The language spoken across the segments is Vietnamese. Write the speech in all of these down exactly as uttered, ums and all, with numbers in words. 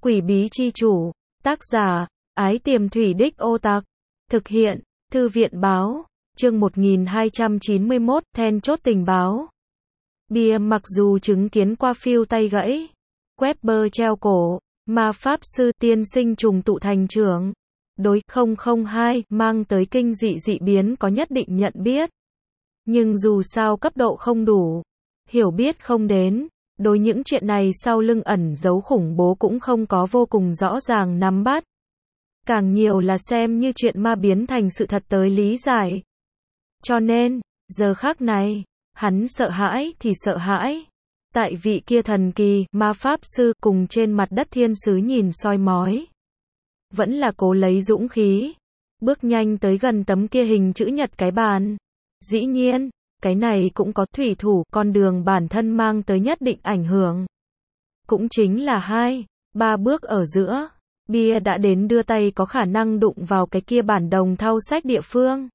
Quỷ bí chi chủ, tác giả, Ái Tiềm Thủy Đích Ô Tạc, thực hiện, Thư viện báo, chương một nghìn hai trăm chín mươi mốt, then chốt tình báo. Bia mặc dù chứng kiến qua phiêu tay gãy, Weber treo cổ, ma pháp sư tiên sinh trùng tụ thành trưởng, đối không không hai mang tới kinh dị dị biến có nhất định nhận biết. Nhưng dù sao cấp độ không đủ, hiểu biết không đến, đối những chuyện này sau lưng ẩn giấu khủng bố cũng không có vô cùng rõ ràng nắm bắt. Càng nhiều là xem như chuyện ma biến thành sự thật tới lý giải. Cho nên, giờ khắc này, hắn sợ hãi thì sợ hãi. Tại vị kia thần kỳ, ma pháp sư cùng trên mặt đất thiên sứ nhìn soi mói. Vẫn là cố lấy dũng khí. Bước nhanh tới gần tấm kia hình chữ nhật cái bàn. Dĩ nhiên, cái này cũng có thủy thủ, con đường bản thân mang tới nhất định ảnh hưởng. Cũng chính là hai, ba bước ở giữa. Bia đã đến đưa tay có khả năng đụng vào cái kia bản đồng thau sách địa phương.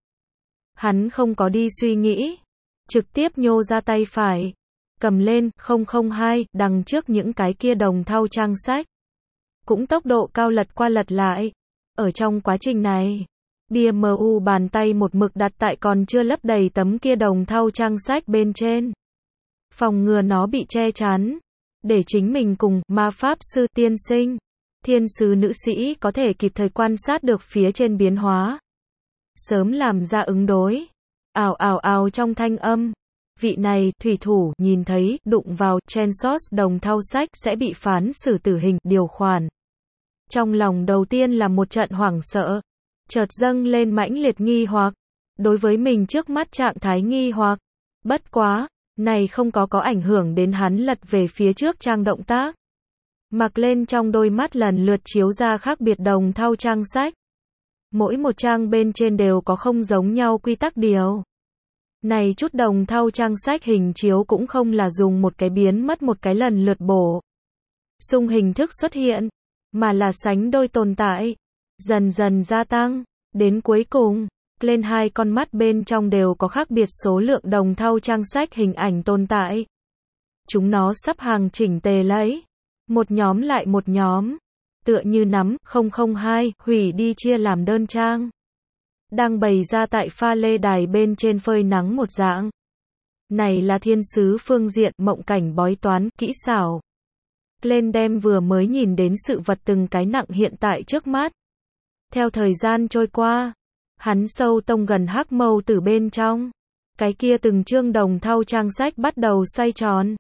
Hắn không có đi suy nghĩ. Trực tiếp nhô ra tay phải. Cầm lên, không không hai, đằng trước những cái kia đồng thau trang sách. Cũng tốc độ cao lật qua lật lại. Ở trong quá trình này, bia mu bàn tay một mực đặt tại còn chưa lấp đầy tấm kia đồng thau trang sách bên trên. Phòng ngừa nó bị che chắn. Để chính mình cùng ma pháp sư tiên sinh, thiên sứ nữ sĩ có thể kịp thời quan sát được phía trên biến hóa. Sớm làm ra ứng đối. Ào ào ào trong thanh âm. Vị này, thủy thủ, nhìn thấy, đụng vào, Chensos đồng thau sách sẽ bị phán xử tử hình, điều khoản. Trong lòng đầu tiên là một trận hoảng sợ. Chợt dâng lên mãnh liệt nghi hoặc. Đối với mình trước mắt trạng thái nghi hoặc. Bất quá, này không có có ảnh hưởng đến hắn lật về phía trước trang động tác. Mặc lên trong đôi mắt lần lượt chiếu ra khác biệt đồng thau trang sách. Mỗi một trang bên trên đều có không giống nhau quy tắc điều. Này chút đồng thau trang sách hình chiếu cũng không là dùng một cái biến mất một cái lần lượt bổ sung hình thức xuất hiện, mà là sánh đôi tồn tại, dần dần gia tăng, đến cuối cùng, lên hai con mắt bên trong đều có khác biệt số lượng đồng thau trang sách hình ảnh tồn tại. Chúng nó sắp hàng chỉnh tề lấy, một nhóm lại một nhóm, tựa như nắm, không không hai, hủy đi chia làm đơn trang. Đang bày ra tại pha lê đài bên trên phơi nắng một dạng. Này là thiên sứ phương diện, mộng cảnh bói toán, kỹ xảo. Lên đem vừa mới nhìn đến sự vật từng cái nặng hiện tại trước mắt. Theo thời gian trôi qua, hắn sâu tông gần hắc mâu từ bên trong. Cái kia từng chương đồng thau trang sách bắt đầu xoay tròn.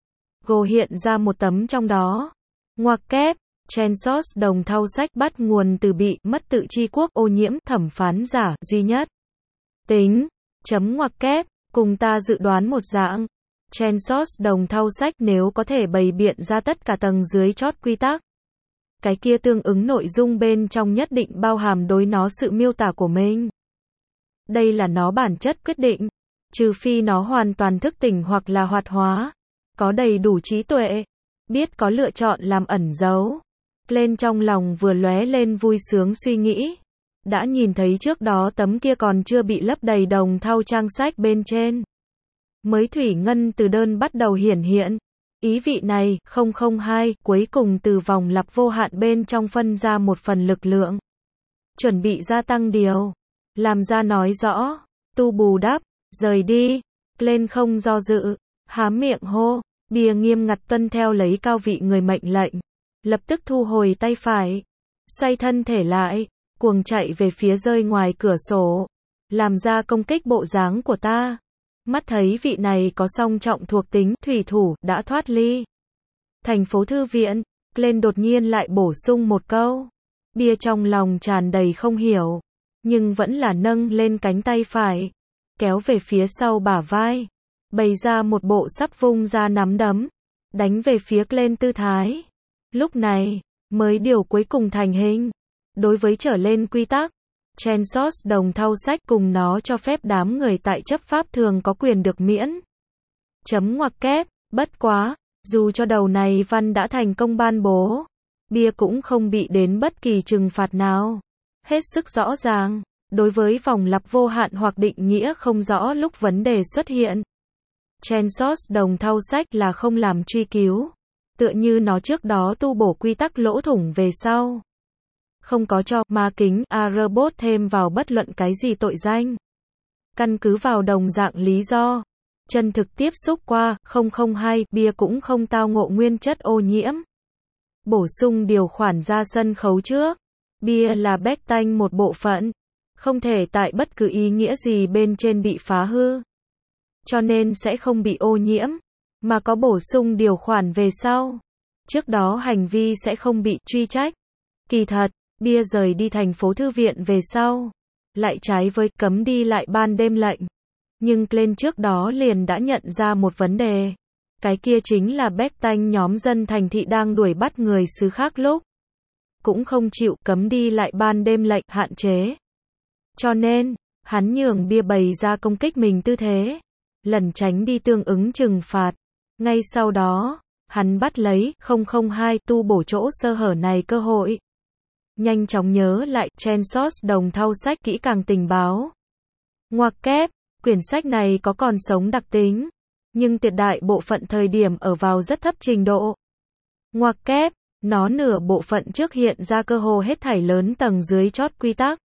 Gồ hiện ra một tấm trong đó. Ngoặc kép. Chensos đồng thau sách bắt nguồn từ bị mất tự chi quốc ô nhiễm thẩm phán giả duy nhất. Tính, chấm ngoặc kép, cùng ta dự đoán một dạng. Chensos đồng thau sách nếu có thể bày biện ra tất cả tầng dưới chót quy tắc. Cái kia tương ứng nội dung bên trong nhất định bao hàm đối nó sự miêu tả của mình. Đây là nó bản chất quyết định. Trừ phi nó hoàn toàn thức tỉnh hoặc là hoạt hóa. Có đầy đủ trí tuệ. Biết có lựa chọn làm ẩn giấu. Lên trong lòng vừa lóe lên vui sướng suy nghĩ. Đã nhìn thấy trước đó tấm kia còn chưa bị lấp đầy đồng thau trang sách bên trên. Mới thủy ngân từ đơn bắt đầu hiển hiện. Ý vị này, không không hai, cuối cùng từ vòng lặp vô hạn bên trong phân ra một phần lực lượng. Chuẩn bị gia tăng điều. Làm ra nói rõ. Tu bù đắp. Rời đi. Lên không do dự. Há miệng hô. Bia nghiêm ngặt tuân theo lấy cao vị người mệnh lệnh. Lập tức thu hồi tay phải. Xoay thân thể lại. Cuồng chạy về phía rơi ngoài cửa sổ. Làm ra công kích bộ dáng của ta. Mắt thấy vị này có song trọng thuộc tính, thủy thủ, đã thoát ly. Thành phố thư viện. Lên đột nhiên lại bổ sung một câu. Bia trong lòng tràn đầy không hiểu. Nhưng vẫn là nâng lên cánh tay phải. Kéo về phía sau bả vai. Bày ra một bộ sắp vung ra nắm đấm. Đánh về phía lên tư thái. Lúc này, mới điều cuối cùng thành hình. Đối với trở lên quy tắc, Chensos đồng thau sách cùng nó cho phép đám người tại chấp pháp thường có quyền được miễn. Chấm ngoặc kép, bất quá, dù cho đầu này văn đã thành công ban bố, bia cũng không bị đến bất kỳ trừng phạt nào. Hết sức rõ ràng, đối với vòng lặp vô hạn hoặc định nghĩa không rõ lúc vấn đề xuất hiện. Chensos đồng thau sách là không làm truy cứu. Tựa như nó trước đó tu bổ quy tắc lỗ thủng về sau. Không có cho ma kính A-robot thêm vào bất luận cái gì tội danh. Căn cứ vào đồng dạng lý do. Chân thực tiếp xúc qua không không hai bia cũng không tao ngộ nguyên chất ô nhiễm. Bổ sung điều khoản ra sân khấu trước. Bia là bách tanh một bộ phận. Không thể tại bất cứ ý nghĩa gì bên trên bị phá hư. Cho nên sẽ không bị ô nhiễm. Mà có bổ sung điều khoản về sau. Trước đó hành vi sẽ không bị truy trách. Kỳ thật, bia rời đi thành phố thư viện về sau. Lại trái với cấm đi lại ban đêm lệnh. Nhưng Glenn trước đó liền đã nhận ra một vấn đề. Cái kia chính là bách tanh nhóm dân thành thị đang đuổi bắt người xứ khác lúc. Cũng không chịu cấm đi lại ban đêm lệnh hạn chế. Cho nên, hắn nhường bia bày ra công kích mình tư thế. Lẩn tránh đi tương ứng trừng phạt. Ngay sau đó, hắn bắt lấy không không hai tu bổ chỗ sơ hở này cơ hội. Nhanh chóng nhớ lại Chansos đồng thau sách kỹ càng tình báo. Ngoặc kép, quyển sách này có còn sống đặc tính, nhưng tuyệt đại bộ phận thời điểm ở vào rất thấp trình độ. Ngoặc kép, nó nửa bộ phận trước hiện ra cơ hồ hết thảy lớn tầng dưới chót quy tắc.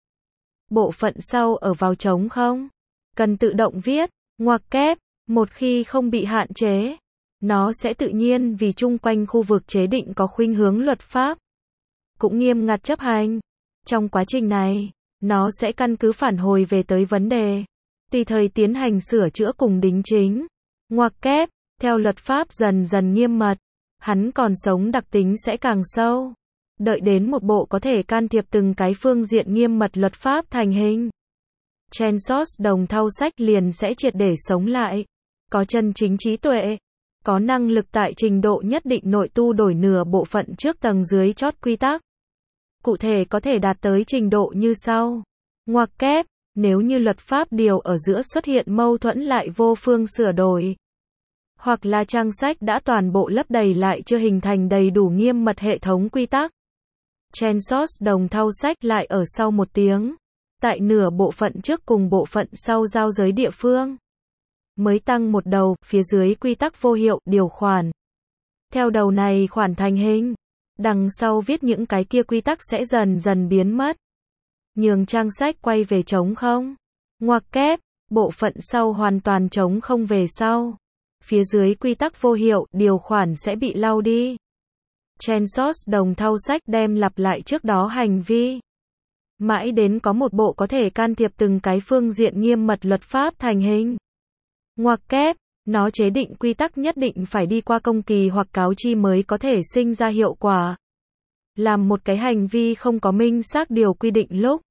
Bộ phận sau ở vào trống không. Cần tự động viết, ngoặc kép, một khi không bị hạn chế. Nó sẽ tự nhiên vì chung quanh khu vực chế định có khuynh hướng luật pháp. Cũng nghiêm ngặt chấp hành. Trong quá trình này, nó sẽ căn cứ phản hồi về tới vấn đề. Tùy thời tiến hành sửa chữa cùng đính chính. Ngoặc kép, theo luật pháp dần dần nghiêm mật. Hắn còn sống đặc tính sẽ càng sâu. Đợi đến một bộ có thể can thiệp từng cái phương diện nghiêm mật luật pháp thành hình. Chansos đồng thau sách liền sẽ triệt để sống lại. Có chân chính trí tuệ. Có năng lực tại trình độ nhất định nội tu đổi nửa bộ phận trước tầng dưới chót quy tắc. Cụ thể có thể đạt tới trình độ như sau. Ngoặc kép, nếu như luật pháp điều ở giữa xuất hiện mâu thuẫn lại vô phương sửa đổi. Hoặc là trang sách đã toàn bộ lấp đầy lại chưa hình thành đầy đủ nghiêm mật hệ thống quy tắc. Chansos đồng thau sách lại ở sau một tiếng. Tại nửa bộ phận trước cùng bộ phận sau giao giới địa phương. Mới tăng một đầu, phía dưới quy tắc vô hiệu, điều khoản. Theo đầu này khoản thành hình. Đằng sau viết những cái kia quy tắc sẽ dần dần biến mất. Nhường trang sách quay về trống không. Ngoặc kép, bộ phận sau hoàn toàn trống không về sau. Phía dưới quy tắc vô hiệu, điều khoản sẽ bị lau đi. Chansos đồng thau sách đem lặp lại trước đó hành vi. Mãi đến có một bộ có thể can thiệp từng cái phương diện nghiêm mật luật pháp thành hình. Ngoặc kép, nó chế định quy tắc nhất định phải đi qua công kỳ hoặc cáo chi mới có thể sinh ra hiệu quả. Làm một cái hành vi không có minh xác điều quy định lúc.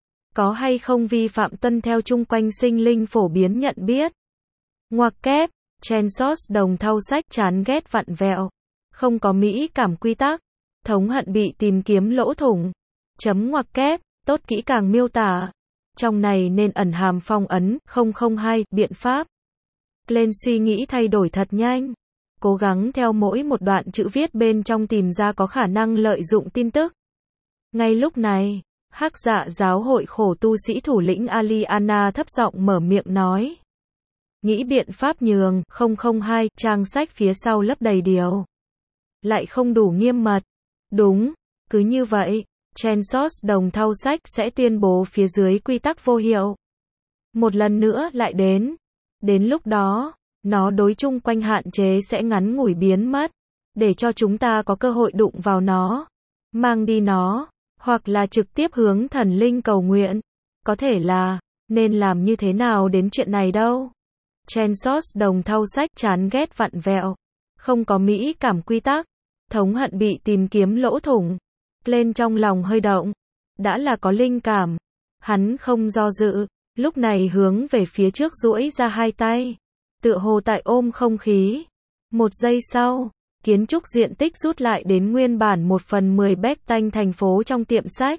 Có hay không vi phạm tuân theo chung quanh sinh linh phổ biến nhận biết. Ngoặc kép, Chansos đồng thau sách chán ghét vặn vẹo. Không có mỹ cảm quy tắc. Thống hận bị tìm kiếm lỗ thủng. Chấm ngoặc kép, tốt kỹ càng miêu tả. Trong này nên ẩn hàm phong ấn, không không hai, biện pháp. Lên suy nghĩ thay đổi thật nhanh. Cố gắng theo mỗi một đoạn chữ viết bên trong tìm ra có khả năng lợi dụng tin tức. Ngay lúc này, Hắc Dạ giáo hội khổ tu sĩ thủ lĩnh Aliana thấp giọng mở miệng nói. Nghĩ biện pháp nhường, không không hai, trang sách phía sau lấp đầy điều. Lại không đủ nghiêm mật. Đúng, cứ như vậy, Chansos đồng thau sách sẽ tuyên bố phía dưới quy tắc vô hiệu. Một lần nữa lại đến. Đến lúc đó, nó đối chung quanh hạn chế sẽ ngắn ngủi biến mất. Để cho chúng ta có cơ hội đụng vào nó. Mang đi nó. Hoặc là trực tiếp hướng thần linh cầu nguyện. Có thể là, nên làm như thế nào đến chuyện này đâu. Chansos đồng thau sách chán ghét vặn vẹo. Không có mỹ cảm quy tắc. Thống hận bị tìm kiếm lỗ thủng. Lên trong lòng hơi động. Đã là có linh cảm. Hắn không do dự. Lúc này hướng về phía trước duỗi ra hai tay. Tựa hồ tại ôm không khí. Một giây sau, kiến trúc diện tích rút lại đến nguyên bản một phần mười béc tanh thành phố trong tiệm sách.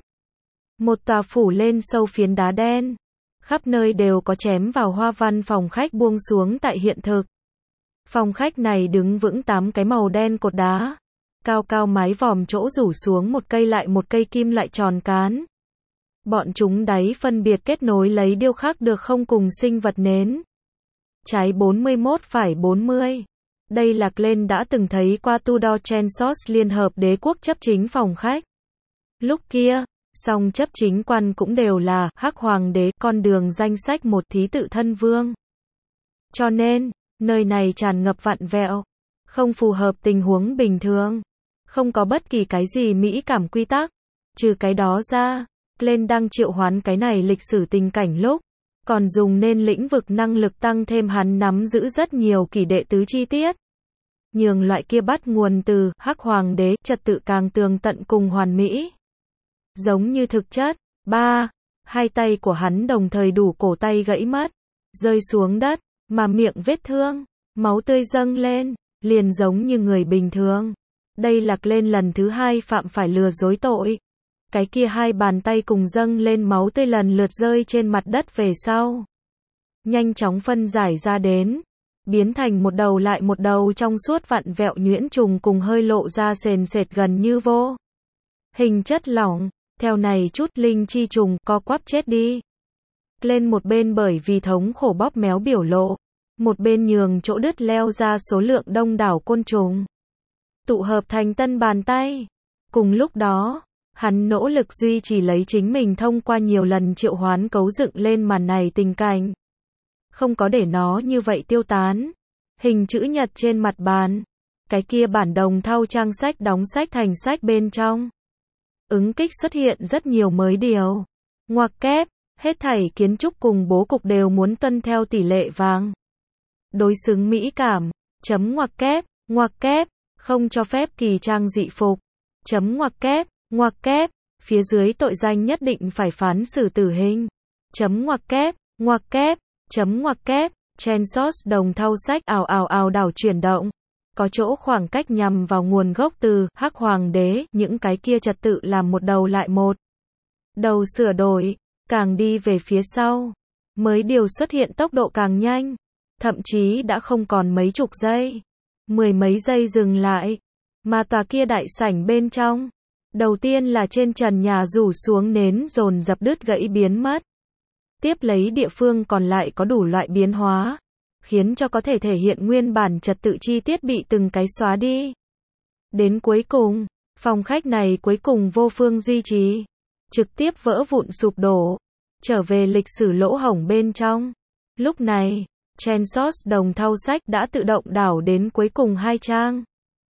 Một tòa phủ lên sâu phiến đá đen. Khắp nơi đều có chém vào hoa văn phòng khách buông xuống tại hiện thực. Phòng khách này đứng vững tám cái màu đen cột đá. Cao cao mái vòm chỗ rủ xuống một cây lại một cây kim loại tròn cán. Bọn chúng đáy phân biệt kết nối lấy điêu khắc được không cùng sinh vật nến. Trái bốn mươi mốt phải bốn mươi. Đây là Glenn đã từng thấy qua Tudor Chancellors Liên hợp đế quốc chấp chính phòng khách. Lúc kia, song chấp chính quan cũng đều là Hắc Hoàng đế, con đường danh sách một thí tự thân vương. Cho nên, nơi này tràn ngập vặn vẹo, không phù hợp tình huống bình thường, không có bất kỳ cái gì mỹ cảm quy tắc. Trừ cái đó ra, Glenn đang triệu hoán cái này lịch sử tình cảnh lúc, còn dùng nên lĩnh vực năng lực tăng thêm hắn nắm giữ rất nhiều kỷ đệ tứ chi tiết. Nhường loại kia bắt nguồn từ Hắc Hoàng đế trật tự càng tường tận cùng hoàn mỹ. Giống như thực chất, ba, hai tay của hắn đồng thời đủ cổ tay gãy mất, rơi xuống đất, mà miệng vết thương, máu tươi dâng lên, liền giống như người bình thường. Đây là Glenn lần thứ hai phạm phải lừa dối tội. Cái kia hai bàn tay cùng dâng lên máu tươi lần lượt rơi trên mặt đất về sau. Nhanh chóng phân giải ra đến, biến thành một đầu lại một đầu trong suốt vặn vẹo nhuyễn trùng cùng hơi lộ ra sền sệt gần như vô hình chất lỏng. Theo này chút linh chi trùng co quắp chết đi. Glenn một bên bởi vì thống khổ bóp méo biểu lộ, một bên nhường chỗ đứt leo ra số lượng đông đảo côn trùng, tụ hợp thành tân bàn tay. Cùng lúc đó, hắn nỗ lực duy trì lấy chính mình thông qua nhiều lần triệu hoán cấu dựng lên màn này tình cảnh. Không có để nó như vậy tiêu tán. Hình chữ nhật trên mặt bàn. Cái kia bản đồng thau trang sách đóng sách thành sách bên trong. Ứng kích xuất hiện rất nhiều mới điều. Ngoặc kép, hết thảy kiến trúc cùng bố cục đều muốn tuân theo tỷ lệ vàng. Đối xứng mỹ cảm, chấm ngoặc kép, ngoặc kép, không cho phép kỳ trang dị phục. Chấm ngoặc kép, ngoặc kép, phía dưới tội danh nhất định phải phán xử tử hình. Chấm ngoặc kép, ngoặc kép, chấm ngoặc kép, Chancellors đồng thau sách ào ào ào đảo chuyển động. Có chỗ khoảng cách nhằm vào nguồn gốc từ Hắc Hoàng đế, những cái kia trật tự làm một đầu lại một đầu sửa đổi, càng đi về phía sau, mới điều xuất hiện tốc độ càng nhanh, thậm chí đã không còn mấy chục giây, mười mấy giây dừng lại, mà tòa kia đại sảnh bên trong, đầu tiên là trên trần nhà rủ xuống nến dồn dập đứt gãy biến mất, tiếp lấy địa phương còn lại có đủ loại biến hóa, khiến cho có thể thể hiện nguyên bản trật tự chi tiết bị từng cái xóa đi. Đến cuối cùng, phòng khách này cuối cùng vô phương duy trì, trực tiếp vỡ vụn sụp đổ, trở về lịch sử lỗ hổng bên trong. Lúc này, Chancellors đồng thau sách đã tự động đảo đến cuối cùng hai trang.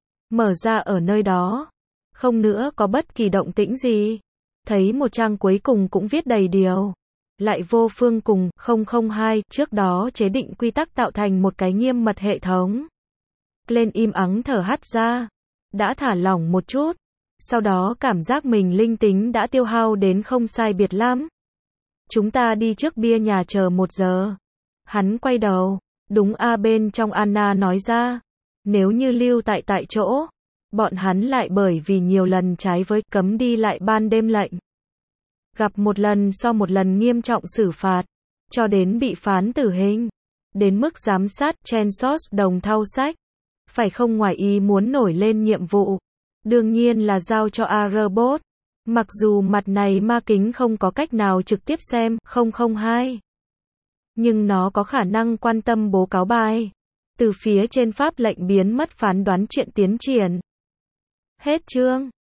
Mở ra ở nơi đó, không nữa có bất kỳ động tĩnh gì. Thấy một trang cuối cùng cũng viết đầy điều. Lại vô phương cùng không không hai trước đó chế định quy tắc tạo thành một cái nghiêm mật hệ thống. Glenn im ắng thở hắt ra, đã thả lỏng một chút, sau đó cảm giác mình linh tính đã tiêu hao đến không sai biệt lắm. Chúng ta đi trước bia nhà chờ một giờ. Hắn quay đầu, đúng a bên trong Anna nói ra, nếu như lưu tại tại chỗ, bọn hắn lại bởi vì nhiều lần trái với cấm đi lại ban đêm lệnh. Gặp một lần so một lần nghiêm trọng xử phạt, cho đến bị phán tử hình, đến mức giám sát Chancellors đồng thau sách, phải không ngoài ý muốn nổi lên nhiệm vụ, đương nhiên là giao cho A-robot, mặc dù mặt này ma kính không có cách nào trực tiếp xem không không hai, nhưng nó có khả năng quan tâm bố cáo bài, từ phía trên pháp lệnh biến mất phán đoán chuyện tiến triển. Hết chương.